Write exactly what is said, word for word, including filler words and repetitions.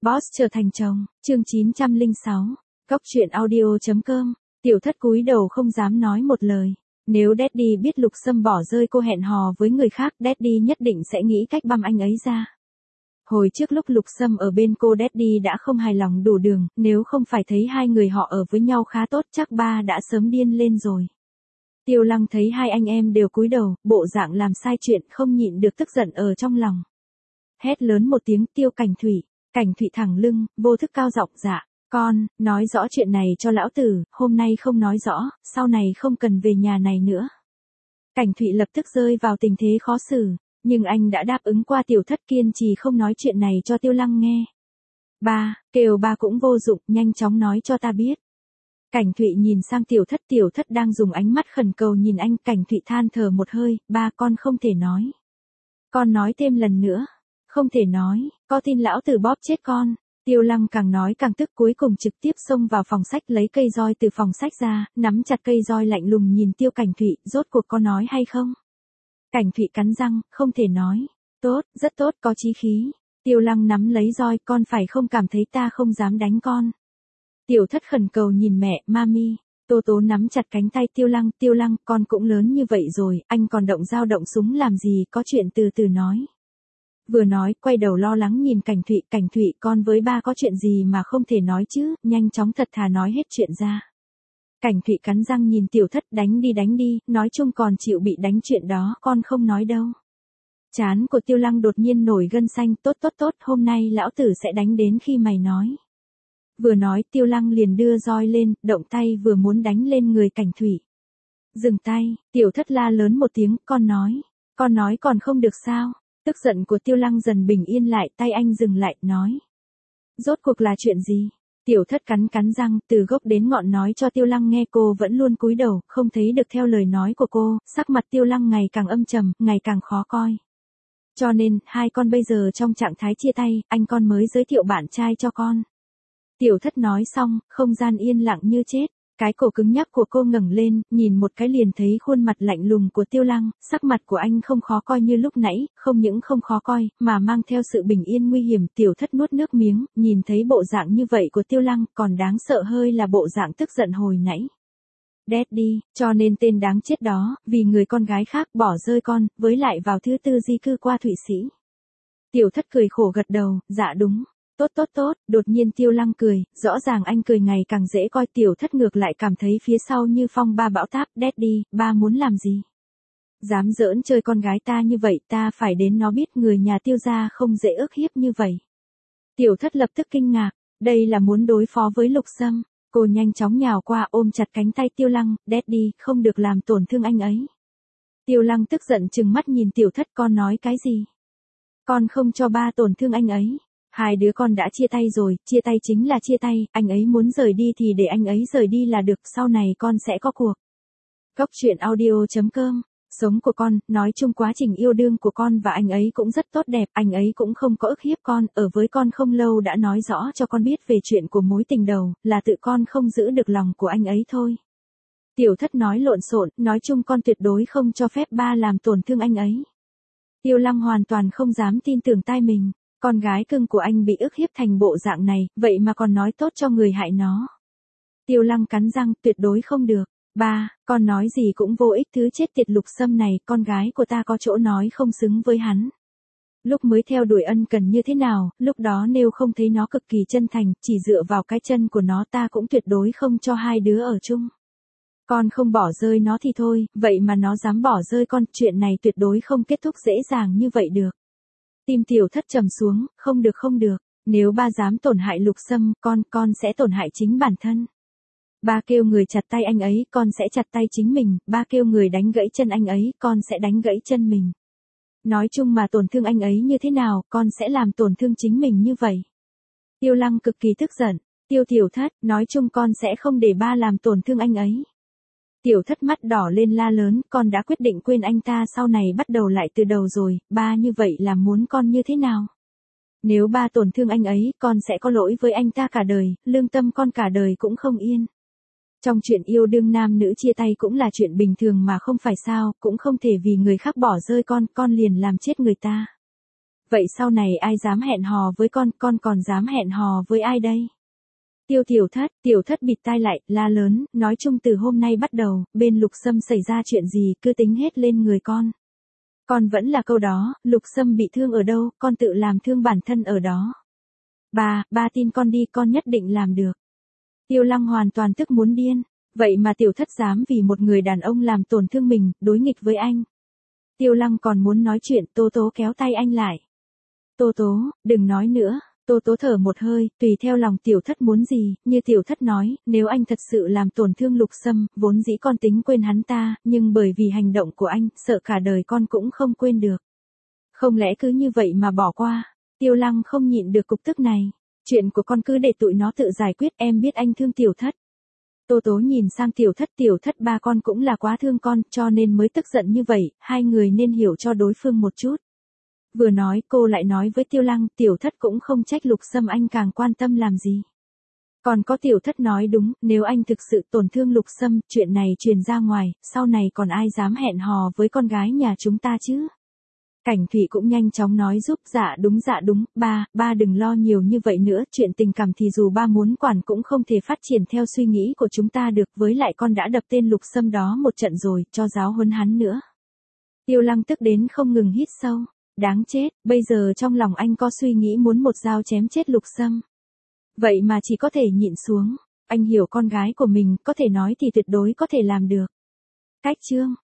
Boss trở thành chồng, chương chín trăm lẻ sáu, Cóc truyện audio chấm com, Tiểu Thất cúi đầu không dám nói một lời. Nếu Daddy biết Lục Sâm bỏ rơi cô hẹn hò với người khác, Daddy nhất định sẽ nghĩ cách băm anh ấy ra. Hồi trước lúc Lục Sâm ở bên cô, Daddy đã không hài lòng đủ đường, nếu không phải thấy hai người họ ở với nhau khá tốt chắc ba đã sớm điên lên rồi. Tiêu Lăng thấy hai anh em đều cúi đầu, bộ dạng làm sai chuyện không nhịn được tức giận ở trong lòng. Hét lớn một tiếng, Tiêu Cảnh Thủy. Cảnh Thụy thẳng lưng, vô thức cao giọng, dạ, con, nói rõ chuyện này cho lão tử, hôm nay không nói rõ, sau này không cần về nhà này nữa. Cảnh Thụy lập tức rơi vào tình thế khó xử, nhưng anh đã đáp ứng qua Tiểu Thất, kiên trì không nói chuyện này cho Tiêu Lăng nghe. Ba, kêu ba cũng vô dụng, nhanh chóng nói cho ta biết. Cảnh Thụy nhìn sang Tiểu Thất, Tiểu Thất đang dùng ánh mắt khẩn cầu nhìn anh, Cảnh Thụy than thở một hơi, ba con không thể nói. Con nói thêm lần nữa. Không thể nói, có tin lão tử bóp chết con. Tiêu Lăng càng nói càng tức, cuối cùng trực tiếp xông vào phòng sách lấy cây roi từ phòng sách ra, nắm chặt cây roi lạnh lùng nhìn Tiêu Cảnh Thụy, rốt cuộc có nói hay không? Cảnh Thụy cắn răng, không thể nói. Tốt, rất tốt, có chí khí. Tiêu Lăng nắm lấy roi, con phải không cảm thấy ta không dám đánh con. Tiểu Thất khẩn cầu nhìn mẹ, mami. Tô Tố nắm chặt cánh tay Tiêu Lăng, Tiêu Lăng, con cũng lớn như vậy rồi, anh còn động dao động súng làm gì, có chuyện từ từ nói. Vừa nói, quay đầu lo lắng nhìn Cảnh Thụy, Cảnh Thụy, con với ba có chuyện gì mà không thể nói chứ, nhanh chóng thật thà nói hết chuyện ra. Cảnh Thụy cắn răng nhìn Tiểu Thất, đánh đi đánh đi, nói chung còn chịu bị đánh chuyện đó, con không nói đâu. Trán của Tiêu Lăng đột nhiên nổi gân xanh, tốt tốt tốt, hôm nay lão tử sẽ đánh đến khi mày nói. Vừa nói, Tiêu Lăng liền đưa roi lên, động tay vừa muốn đánh lên người Cảnh Thụy. Dừng tay, Tiểu Thất la lớn một tiếng, con nói, con nói còn không được sao? Tức giận của Tiêu Lăng dần bình yên lại, tay anh dừng lại, nói. Rốt cuộc là chuyện gì? Tiểu Thất cắn cắn răng, từ gốc đến ngọn nói cho Tiêu Lăng nghe, cô vẫn luôn cúi đầu, không thấy được theo lời nói của cô, sắc mặt Tiêu Lăng ngày càng âm trầm, ngày càng khó coi. Cho nên, hai con bây giờ trong trạng thái chia tay, anh con mới giới thiệu bạn trai cho con. Tiểu Thất nói xong, không gian yên lặng như chết. Cái cổ cứng nhắc của cô ngẩng lên, nhìn một cái liền thấy khuôn mặt lạnh lùng của Tiêu Lăng, sắc mặt của anh không khó coi như lúc nãy, không những không khó coi, mà mang theo sự bình yên nguy hiểm. Tiểu Thất nuốt nước miếng, nhìn thấy bộ dạng như vậy của Tiêu Lăng, còn đáng sợ hơi là bộ dạng tức giận hồi nãy. Daddy, cho nên tên đáng chết đó, vì người con gái khác bỏ rơi con, với lại vào thứ tư di cư qua Thụy Sĩ. Tiểu Thất cười khổ gật đầu, dạ đúng. Tốt tốt tốt, đột nhiên Tiêu Lăng cười, rõ ràng anh cười ngày càng dễ coi. Tiểu Thất ngược lại cảm thấy phía sau như phong ba bão táp. Daddy, ba muốn làm gì? Dám giỡn chơi con gái ta như vậy, ta phải đến nó biết người nhà Tiêu gia không dễ ức hiếp như vậy. Tiểu Thất lập tức kinh ngạc, đây là muốn đối phó với Lục Sâm. Cô nhanh chóng nhào qua ôm chặt cánh tay Tiêu Lăng, Daddy, không được làm tổn thương anh ấy. Tiêu Lăng tức giận trừng mắt nhìn Tiểu Thất, con nói cái gì? Con không cho ba tổn thương anh ấy. Hai đứa con đã chia tay rồi, chia tay chính là chia tay, anh ấy muốn rời đi thì để anh ấy rời đi là được, sau này con sẽ có cuộc. Cóc truyện audio chấm com, sống của con, nói chung quá trình yêu đương của con và anh ấy cũng rất tốt đẹp, anh ấy cũng không có ức hiếp con, ở với con không lâu đã nói rõ cho con biết về chuyện của mối tình đầu, là tự con không giữ được lòng của anh ấy thôi. Tiểu Thất nói lộn xộn, nói chung con tuyệt đối không cho phép ba làm tổn thương anh ấy. Tiêu Lăng hoàn toàn không dám tin tưởng tai mình. Con gái cưng của anh bị ức hiếp thành bộ dạng này, vậy mà còn nói tốt cho người hại nó. Tiêu Lăng cắn răng, tuyệt đối không được. Ba, con nói gì cũng vô ích, thứ chết tiệt Lục Sâm này, con gái của ta có chỗ nói không xứng với hắn. Lúc mới theo đuổi ân cần như thế nào, lúc đó nếu không thấy nó cực kỳ chân thành, chỉ dựa vào cái chân của nó ta cũng tuyệt đối không cho hai đứa ở chung. Con không bỏ rơi nó thì thôi, vậy mà nó dám bỏ rơi con, chuyện này tuyệt đối không kết thúc dễ dàng như vậy được. Tim Tiểu Thất trầm xuống, không được không được, nếu ba dám tổn hại Lục Sâm, con, con sẽ tổn hại chính bản thân. Ba kêu người chặt tay anh ấy, con sẽ chặt tay chính mình, ba kêu người đánh gãy chân anh ấy, con sẽ đánh gãy chân mình. Nói chung mà tổn thương anh ấy như thế nào, con sẽ làm tổn thương chính mình như vậy. Tiêu Lăng cực kỳ tức giận, Tiêu Tiểu Thất, nói chung con sẽ không để ba làm tổn thương anh ấy. Tiểu Thất mắt đỏ lên la lớn, con đã quyết định quên anh ta, sau này bắt đầu lại từ đầu rồi, ba như vậy là muốn con như thế nào? Nếu ba tổn thương anh ấy, con sẽ có lỗi với anh ta cả đời, lương tâm con cả đời cũng không yên. Trong chuyện yêu đương nam nữ chia tay cũng là chuyện bình thường mà không phải sao, cũng không thể vì người khác bỏ rơi con, con liền làm chết người ta. Vậy sau này ai dám hẹn hò với con, con còn dám hẹn hò với ai đây? Tiêu tiểu thất, tiểu thất bịt tai lại, la lớn, nói chung từ hôm nay bắt đầu, bên Lục Sâm xảy ra chuyện gì cứ tính hết lên người con. Con vẫn là câu đó, Lục Sâm bị thương ở đâu, con tự làm thương bản thân ở đó. Ba, ba tin con đi, con nhất định làm được. Tiêu Lăng hoàn toàn tức muốn điên, vậy mà tiểu thất dám vì một người đàn ông làm tổn thương mình, đối nghịch với anh. Tiêu Lăng còn muốn nói chuyện, Tố Tố kéo tay anh lại. Tố Tố, đừng nói nữa. Tố Tố thở một hơi, tùy theo lòng tiểu thất muốn gì, như tiểu thất nói, nếu anh thật sự làm tổn thương Lục Sâm, vốn dĩ con tính quên hắn ta, nhưng bởi vì hành động của anh, sợ cả đời con cũng không quên được. Không lẽ cứ như vậy mà bỏ qua? Tiêu Lăng không nhịn được cục tức này. Chuyện của con cứ để tụi nó tự giải quyết, em biết anh thương tiểu thất. Tố Tố nhìn sang tiểu thất, tiểu thất ba con cũng là quá thương con, cho nên mới tức giận như vậy, hai người nên hiểu cho đối phương một chút. Vừa nói cô lại nói với Tiêu Lăng, tiểu thất cũng không trách Lục Sâm, anh càng quan tâm làm gì. Còn có tiểu thất nói đúng, nếu anh thực sự tổn thương Lục Sâm, chuyện này truyền ra ngoài, sau này còn ai dám hẹn hò với con gái nhà chúng ta chứ? Cảnh Thụy cũng nhanh chóng nói giúp, dạ đúng dạ đúng, ba, ba đừng lo nhiều như vậy nữa, chuyện tình cảm thì dù ba muốn quản cũng không thể phát triển theo suy nghĩ của chúng ta được, với lại con đã đập tên Lục Sâm đó một trận rồi, cho giáo huấn hắn nữa. Tiêu Lăng tức đến không ngừng hít sâu. Đáng chết, bây giờ trong lòng anh có suy nghĩ muốn một dao chém chết Lục Sâm. Vậy mà chỉ có thể nhịn xuống. Anh hiểu con gái của mình, có thể nói thì tuyệt đối có thể làm được. Cách chương